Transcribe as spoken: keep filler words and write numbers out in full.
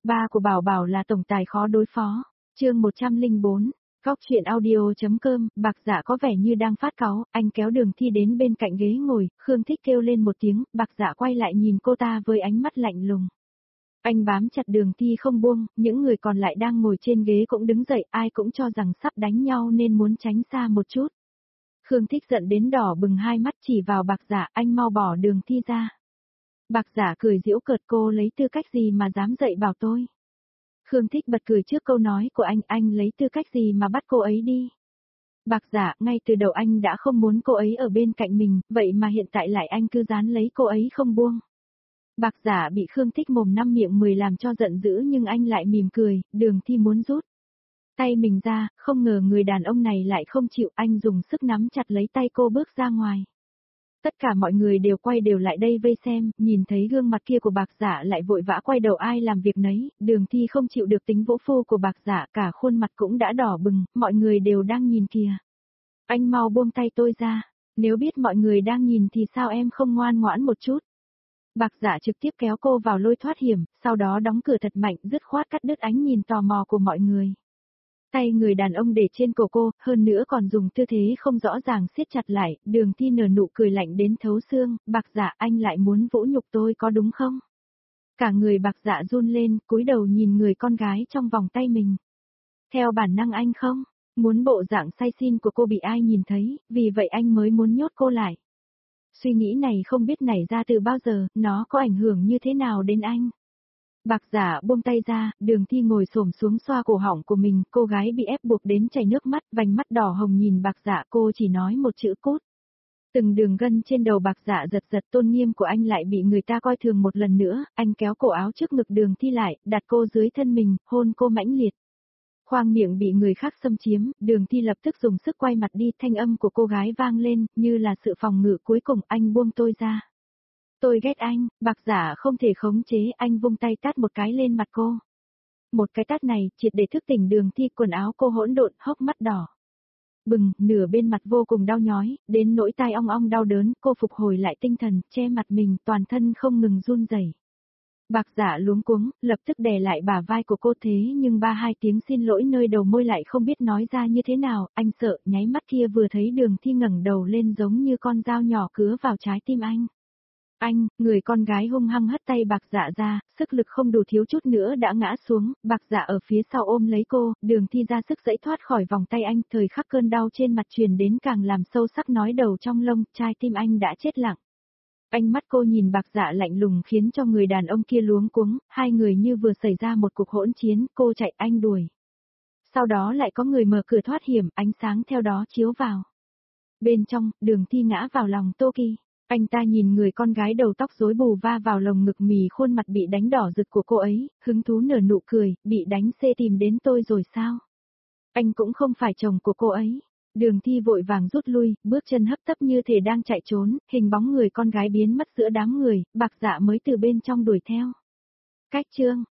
Ba của Bảo Bảo là tổng tài khó đối phó. Chương một trăm lẻ bốn. Góc truyện audio.com. Bạc Dạ có vẻ như đang phát cáu, anh kéo Đường Thi đến bên cạnh ghế ngồi, Khương Thích kêu lên một tiếng, Bạc Dạ quay lại nhìn cô ta với ánh mắt lạnh lùng. Anh bám chặt Đường Thi không buông, những người còn lại đang ngồi trên ghế cũng đứng dậy, ai cũng cho rằng sắp đánh nhau nên muốn tránh xa một chút. Khương Thích giận đến đỏ bừng hai mắt chỉ vào Bạc Dạ, anh mau bỏ Đường Thi ra. Bạc Dạ cười giễu cợt, cô lấy tư cách gì mà dám dạy bảo tôi. Khương Thích bật cười trước câu nói của anh, anh lấy tư cách gì mà bắt cô ấy đi. Bạc Dạ, ngay từ đầu anh đã không muốn cô ấy ở bên cạnh mình, vậy mà hiện tại lại anh cứ dán lấy cô ấy không buông. Bạc Dạ bị Khương Thích mồm năm miệng mười làm cho giận dữ nhưng anh lại mỉm cười, Đường Thi muốn rút tay mình ra, không ngờ người đàn ông này lại không chịu, anh dùng sức nắm chặt lấy tay cô bước ra ngoài. Tất cả mọi người đều quay đều lại đây vây xem, nhìn thấy gương mặt kia của Bạc Dạ lại vội vã quay đầu ai làm việc nấy, Đường Thi không chịu được tính vỗ phu của Bạc Dạ, cả khuôn mặt cũng đã đỏ bừng, mọi người đều đang nhìn kìa. Anh mau buông tay tôi ra, nếu biết mọi người đang nhìn thì sao em không ngoan ngoãn một chút. Bạc Dạ trực tiếp kéo cô vào lôi thoát hiểm, sau đó đóng cửa thật mạnh, dứt khoát cắt đứt ánh nhìn tò mò của mọi người. Tay người đàn ông để trên cổ cô, hơn nữa còn dùng tư thế không rõ ràng siết chặt lại, Đường Thi nở nụ cười lạnh đến thấu xương, Bạc Dạ anh lại muốn vũ nhục tôi có đúng không? Cả người Bạc Dạ run lên, cúi đầu nhìn người con gái trong vòng tay mình. Theo bản năng anh không, muốn bộ dạng say xin của cô bị ai nhìn thấy, vì vậy anh mới muốn nhốt cô lại. Suy nghĩ này không biết nảy ra từ bao giờ, nó có ảnh hưởng như thế nào đến anh? Bạc Dạ buông tay ra, Đường Thi ngồi xổm xuống xoa cổ họng của mình, cô gái bị ép buộc đến chảy nước mắt, vành mắt đỏ hồng nhìn Bạc Dạ, cô chỉ nói một chữ cút. Từng đường gân trên đầu Bạc Dạ giật giật, tôn nghiêm của anh lại bị người ta coi thường một lần nữa, anh kéo cổ áo trước ngực Đường Thi lại, đặt cô dưới thân mình, hôn cô mãnh liệt. Khoang miệng bị người khác xâm chiếm, Đường Thi lập tức dùng sức quay mặt đi, thanh âm của cô gái vang lên, như là sự phòng ngự cuối cùng, anh buông tôi ra. Tôi ghét anh, Bạc Dạ không thể khống chế, anh vung tay tát một cái lên mặt cô. Một cái tát này, triệt để thức tỉnh Đường Thi, quần áo cô hỗn độn, hốc mắt đỏ bừng, nửa bên mặt vô cùng đau nhói, đến nỗi tai ong ong đau đớn, cô phục hồi lại tinh thần, che mặt mình, toàn thân không ngừng run rẩy. Bạc Dạ luống cuống, lập tức đè lại bả vai của cô thế nhưng ba hai tiếng xin lỗi nơi đầu môi lại không biết nói ra như thế nào, anh sợ, nháy mắt kia vừa thấy Đường Thi ngẩng đầu lên giống như con dao nhỏ cứa vào trái tim anh. Anh, người con gái hung hăng hất tay Bạc Dạ ra, sức lực không đủ thiếu chút nữa đã ngã xuống, Bạc Dạ ở phía sau ôm lấy cô, Đường Thi ra sức giãy thoát khỏi vòng tay anh, thời khắc cơn đau trên mặt truyền đến càng làm sâu sắc nói đầu trong lông, trái tim anh đã chết lặng. Ánh mắt cô nhìn Bạc Dạ lạnh lùng khiến cho người đàn ông kia luống cuống, hai người như vừa xảy ra một cuộc hỗn chiến, cô chạy anh đuổi. Sau đó lại có người mở cửa thoát hiểm, ánh sáng theo đó chiếu vào. Bên trong, Đường Thi ngã vào lòng Tô Kỳ. Anh ta nhìn người con gái đầu tóc rối bù va vào lồng ngực mì khuôn mặt bị đánh đỏ rực của cô ấy, hứng thú nở nụ cười, bị đánh xê tìm đến tôi rồi sao? Anh cũng không phải chồng của cô ấy. Đường Thi vội vàng rút lui, bước chân hấp tấp như thể đang chạy trốn, hình bóng người con gái biến mất giữa đám người, Bạc Dạ mới từ bên trong đuổi theo. Cách chương